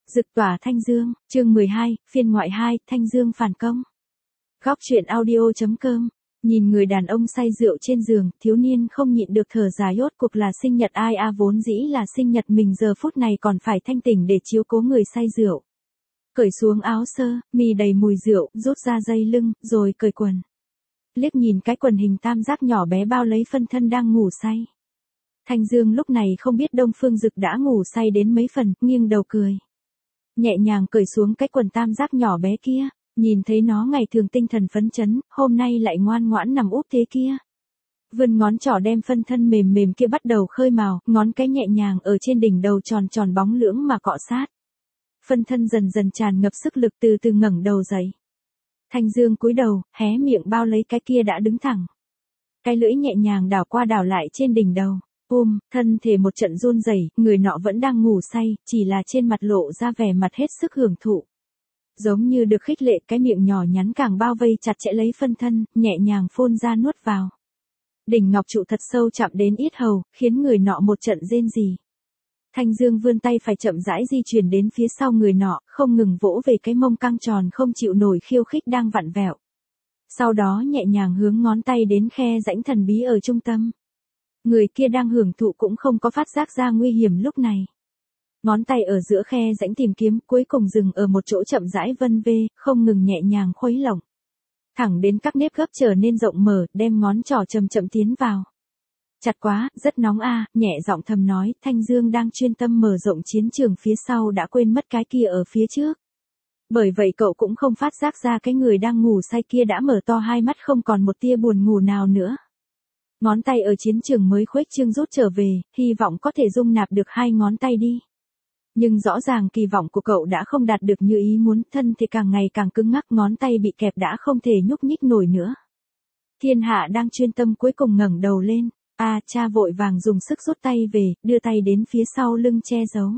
Dực tỏa Thanh Dương, chương 12, phiên ngoại 2, Thanh Dương phản công. Góc truyện audio.com. Nhìn người đàn ông say rượu trên giường, thiếu niên không nhịn được thở dài, rốt cuộc là sinh nhật ai a, vốn dĩ là sinh nhật mình, giờ phút này còn phải thanh tỉnh để chiếu cố người say rượu. Cởi xuống áo sơ, mì đầy mùi rượu, rút ra dây lưng, rồi cởi quần. Liếc nhìn cái quần hình tam giác nhỏ bé bao lấy phân thân đang ngủ say. Thanh Dương lúc này không biết Đông Phương Dực đã ngủ say đến mấy phần, nghiêng đầu cười. Nhẹ nhàng cởi xuống cái quần tam giác nhỏ bé kia, nhìn thấy nó ngày thường tinh thần phấn chấn, hôm nay lại ngoan ngoãn nằm úp thế kia. Vươn ngón trỏ đem phân thân mềm mềm kia bắt đầu khơi mào, ngón cái nhẹ nhàng ở trên đỉnh đầu tròn tròn bóng lưỡng mà cọ sát. Phân thân dần dần tràn ngập sức lực, từ từ ngẩng đầu dậy. Thanh Dương cúi đầu, hé miệng bao lấy cái kia đã đứng thẳng. Cái lưỡi nhẹ nhàng đảo qua đảo lại trên đỉnh đầu. Thân thể một trận run rẩy, người nọ vẫn đang ngủ say, chỉ là trên mặt lộ ra vẻ mặt hết sức hưởng thụ. Giống như được khích lệ, cái miệng nhỏ nhắn càng bao vây chặt chẽ lấy phân thân, nhẹ nhàng phun ra nuốt vào. Đỉnh ngọc trụ thật sâu chạm đến yết hầu, khiến người nọ một trận rên rỉ. Thanh Dương vươn tay phải chậm rãi di chuyển đến phía sau người nọ, không ngừng vỗ về cái mông căng tròn không chịu nổi khiêu khích đang vặn vẹo. Sau đó nhẹ nhàng hướng ngón tay đến khe rãnh thần bí ở trung tâm. Người kia đang hưởng thụ cũng không có phát giác ra nguy hiểm lúc này. Ngón tay ở giữa khe rãnh tìm kiếm, cuối cùng dừng ở một chỗ chậm rãi vân vê, không ngừng nhẹ nhàng khuấy lỏng. Thẳng đến các nếp gấp trở nên rộng mở, đem ngón trỏ chậm chậm tiến vào. Chặt quá, rất nóng a, nhẹ giọng thầm nói, Thanh Dương đang chuyên tâm mở rộng chiến trường phía sau đã quên mất cái kia ở phía trước. Bởi vậy cậu cũng không phát giác ra cái người đang ngủ say kia đã mở to hai mắt, không còn một tia buồn ngủ nào nữa. Ngón tay ở chiến trường mới khuếch trương rút trở về, hy vọng có thể dung nạp được hai ngón tay đi. Nhưng rõ ràng kỳ vọng của cậu đã không đạt được như ý muốn, thân thì càng ngày càng cứng ngắc, ngón tay bị kẹp đã không thể nhúc nhích nổi nữa. Thiên Hạ đang chuyên tâm cuối cùng ngẩng đầu lên, cha vội vàng dùng sức rút tay về, đưa tay đến phía sau lưng che giấu.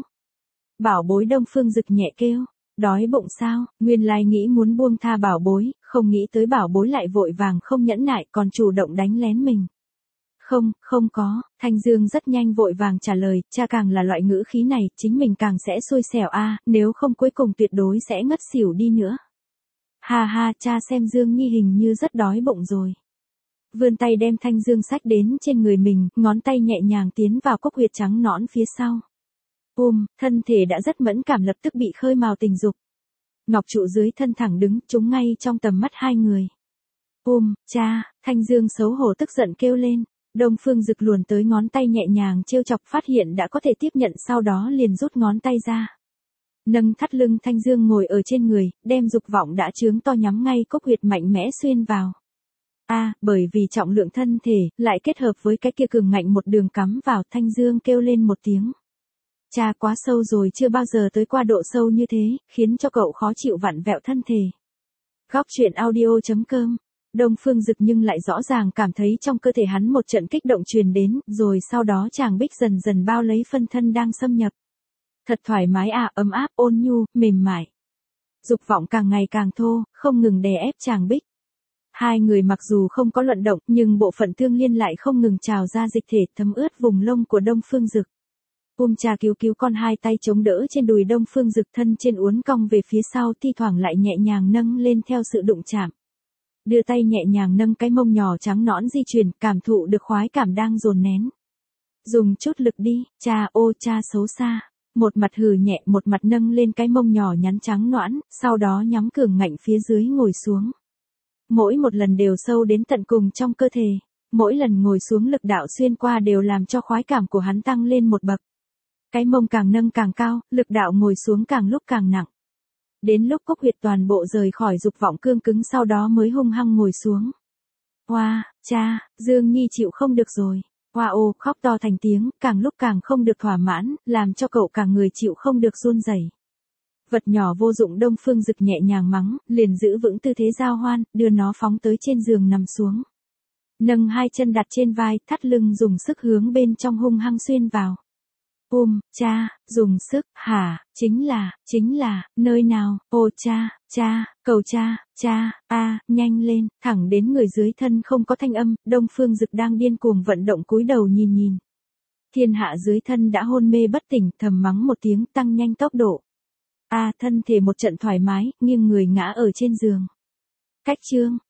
Bảo bối. Đông Phương Dực nhẹ kêu, đói bụng sao? Nguyên lai nghĩ muốn buông tha bảo bối, không nghĩ tới bảo bối lại vội vàng không nhẫn nại còn chủ động đánh lén mình. Không có, Thanh Dương rất nhanh vội vàng trả lời, cha càng là loại ngữ khí này, chính mình càng sẽ xui xẻo nếu không cuối cùng tuyệt đối sẽ ngất xỉu đi nữa. Ha, cha xem Dương Nhi hình như rất đói bụng rồi. Vươn tay đem Thanh Dương xách đến trên người mình, ngón tay nhẹ nhàng tiến vào cốc huyệt trắng nõn phía sau. Thân thể đã rất mẫn cảm lập tức bị khơi mào tình dục. Ngọc trụ dưới thân thẳng đứng, chúng ngay trong tầm mắt hai người. Cha, Thanh Dương xấu hổ tức giận kêu lên. Đông Phương Dực luồn tới ngón tay nhẹ nhàng trêu chọc, phát hiện đã có thể tiếp nhận, sau đó liền rút ngón tay ra. Nâng thắt lưng Thanh Dương ngồi ở trên người, đem dục vọng đã chướng to nhắm ngay cốc huyệt mạnh mẽ xuyên vào. Bởi vì trọng lượng thân thể, lại kết hợp với cái kia cường ngạnh một đường cắm vào, Thanh Dương kêu lên một tiếng. Cha quá sâu rồi, chưa bao giờ tới qua độ sâu như thế, khiến cho cậu khó chịu vặn vẹo thân thể. Góc truyện audio.com. Đông Phương Dực nhưng lại rõ ràng cảm thấy trong cơ thể hắn một trận kích động truyền đến, rồi sau đó chàng bích dần dần bao lấy phân thân đang xâm nhập. Thật thoải mái ấm áp, ôn nhu, mềm mại. Dục vọng càng ngày càng thô, không ngừng đè ép chàng bích. Hai người mặc dù không có luận động, nhưng bộ phận tương liên lại không ngừng trào ra dịch thể thấm ướt vùng lông của Đông Phương Dực. Cha cứu con, hai tay chống đỡ trên đùi Đông Phương Dực, thân trên uốn cong về phía sau, thi thoảng lại nhẹ nhàng nâng lên theo sự đụng chạm. Đưa tay nhẹ nhàng nâng cái mông nhỏ trắng nõn di chuyển, cảm thụ được khoái cảm đang dồn nén. Dùng chút lực đi, cha xấu xa. Một mặt hừ nhẹ, một mặt nâng lên cái mông nhỏ nhắn trắng nõn, sau đó nhắm cường ngạnh phía dưới ngồi xuống. Mỗi một lần đều sâu đến tận cùng trong cơ thể, mỗi lần ngồi xuống lực đạo xuyên qua đều làm cho khoái cảm của hắn tăng lên một bậc. Cái mông càng nâng càng cao, lực đạo ngồi xuống càng lúc càng nặng. Đến lúc cốc huyệt toàn bộ rời khỏi dục vọng cương cứng, sau đó mới hung hăng ngồi xuống. Cha, Dương Nhi chịu không được rồi. Khóc to thành tiếng, càng lúc càng không được thỏa mãn, làm cho cậu cả người chịu không được run rẩy. Vật nhỏ vô dụng Đông Phương Dực nhẹ nhàng mắng, liền giữ vững tư thế giao hoan, đưa nó phóng tới trên giường nằm xuống. Nâng hai chân đặt trên vai, thắt lưng dùng sức hướng bên trong hung hăng xuyên vào. Cha, dùng sức, hả, chính là, nơi nào, cha, cầu cha, nhanh lên, thẳng đến người dưới thân không có thanh âm, Đông Phương Dực đang điên cuồng vận động cúi đầu nhìn. Thiên Hạ dưới thân đã hôn mê bất tỉnh, thầm mắng một tiếng, tăng nhanh tốc độ. Thân thể một trận thoải mái, nghiêng người ngã ở trên giường. Cách chương